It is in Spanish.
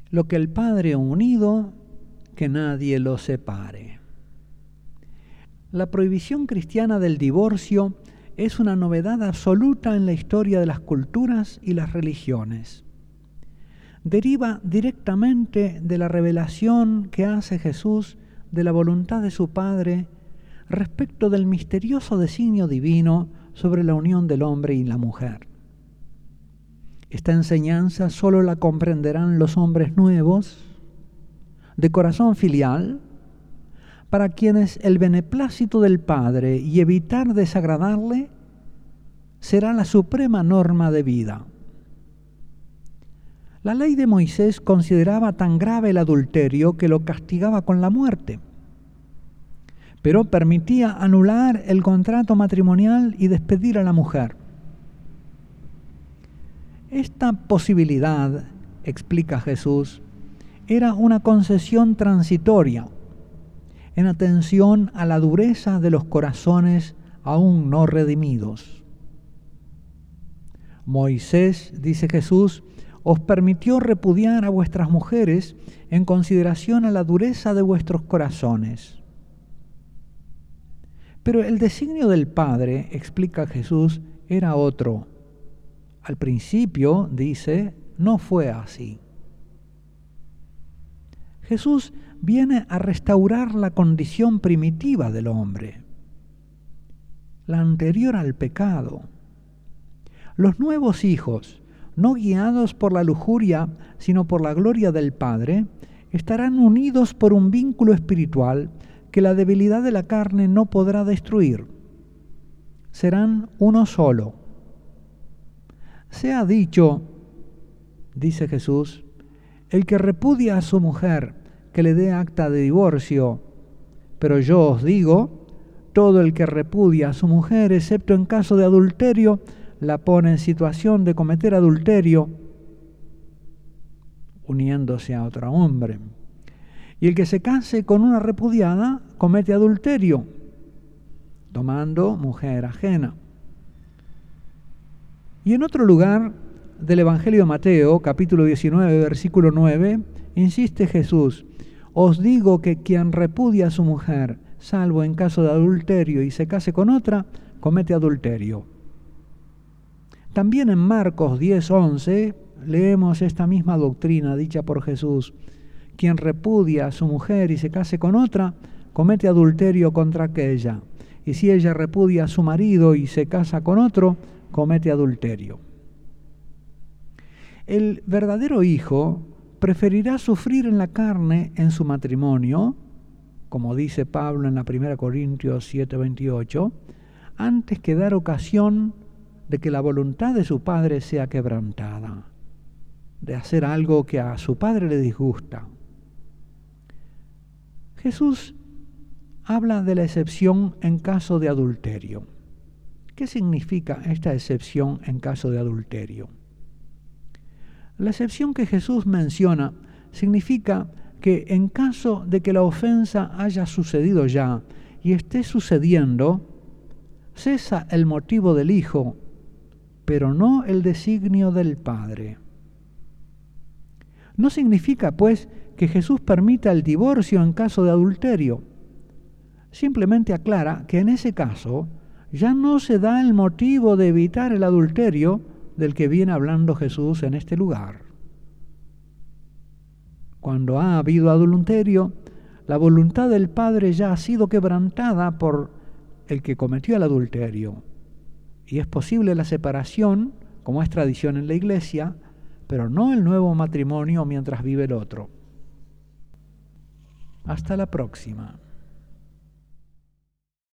Lo que el Padre ha unido, que nadie lo separe. La prohibición cristiana del divorcio es una novedad absoluta en la historia de las culturas y las religiones. Deriva directamente de la revelación que hace Jesús de la voluntad de su Padre respecto del misterioso designio divino sobre la unión del hombre y la mujer. Esta enseñanza solo la comprenderán los hombres nuevos, de corazón filial, para quienes el beneplácito del Padre y evitar desagradarle será la suprema norma de vida. La ley de Moisés consideraba tan grave el adulterio que lo castigaba con la muerte, pero permitía anular el contrato matrimonial y despedir a la mujer. Esta posibilidad, explica Jesús, era una concesión transitoria, en atención a la dureza de los corazones aún no redimidos. Moisés, dice Jesús, os permitió repudiar a vuestras mujeres en consideración a la dureza de vuestros corazones. Pero el designio del Padre, explica Jesús, era otro. Al principio, dice, no fue así. Jesús viene a restaurar la condición primitiva del hombre, la anterior al pecado. Los nuevos hijos, no guiados por la lujuria, sino por la gloria del Padre, estarán unidos por un vínculo espiritual que la debilidad de la carne no podrá destruir. Serán uno solo. Se ha dicho, dice Jesús, el que repudia a su mujer, que le dé acta de divorcio. Pero yo os digo, todo el que repudia a su mujer, excepto en caso de adulterio, la pone en situación de cometer adulterio, uniéndose a otro hombre. Y el que se case con una repudiada, comete adulterio, tomando mujer ajena. Y en otro lugar del Evangelio de Mateo, capítulo 19, versículo 9, insiste Jesús, os digo que quien repudia a su mujer, salvo en caso de adulterio, y se case con otra, comete adulterio. También en Marcos 10:11 leemos esta misma doctrina dicha por Jesús. Quien repudia a su mujer y se case con otra, comete adulterio contra aquella. Y si ella repudia a su marido y se casa con otro, comete adulterio. El verdadero hijo preferirá sufrir en la carne en su matrimonio, como dice Pablo en la 1 Corintios 7:28, antes que dar ocasión de que la voluntad de su padre sea quebrantada, de hacer algo que a su padre le disgusta. Jesús habla de la excepción en caso de adulterio. ¿Qué significa esta excepción en caso de adulterio? La excepción que Jesús menciona significa que en caso de que la ofensa haya sucedido ya y esté sucediendo, cesa el motivo del Hijo, pero no el designio del Padre. No significa, pues, que Jesús permita el divorcio en caso de adulterio. Simplemente aclara que en ese caso ya no se da el motivo de evitar el adulterio del que viene hablando Jesús en este lugar. Cuando ha habido adulterio, la voluntad del Padre ya ha sido quebrantada por el que cometió el adulterio. Y es posible la separación, como es tradición en la Iglesia, pero no el nuevo matrimonio mientras vive el otro. Hasta la próxima.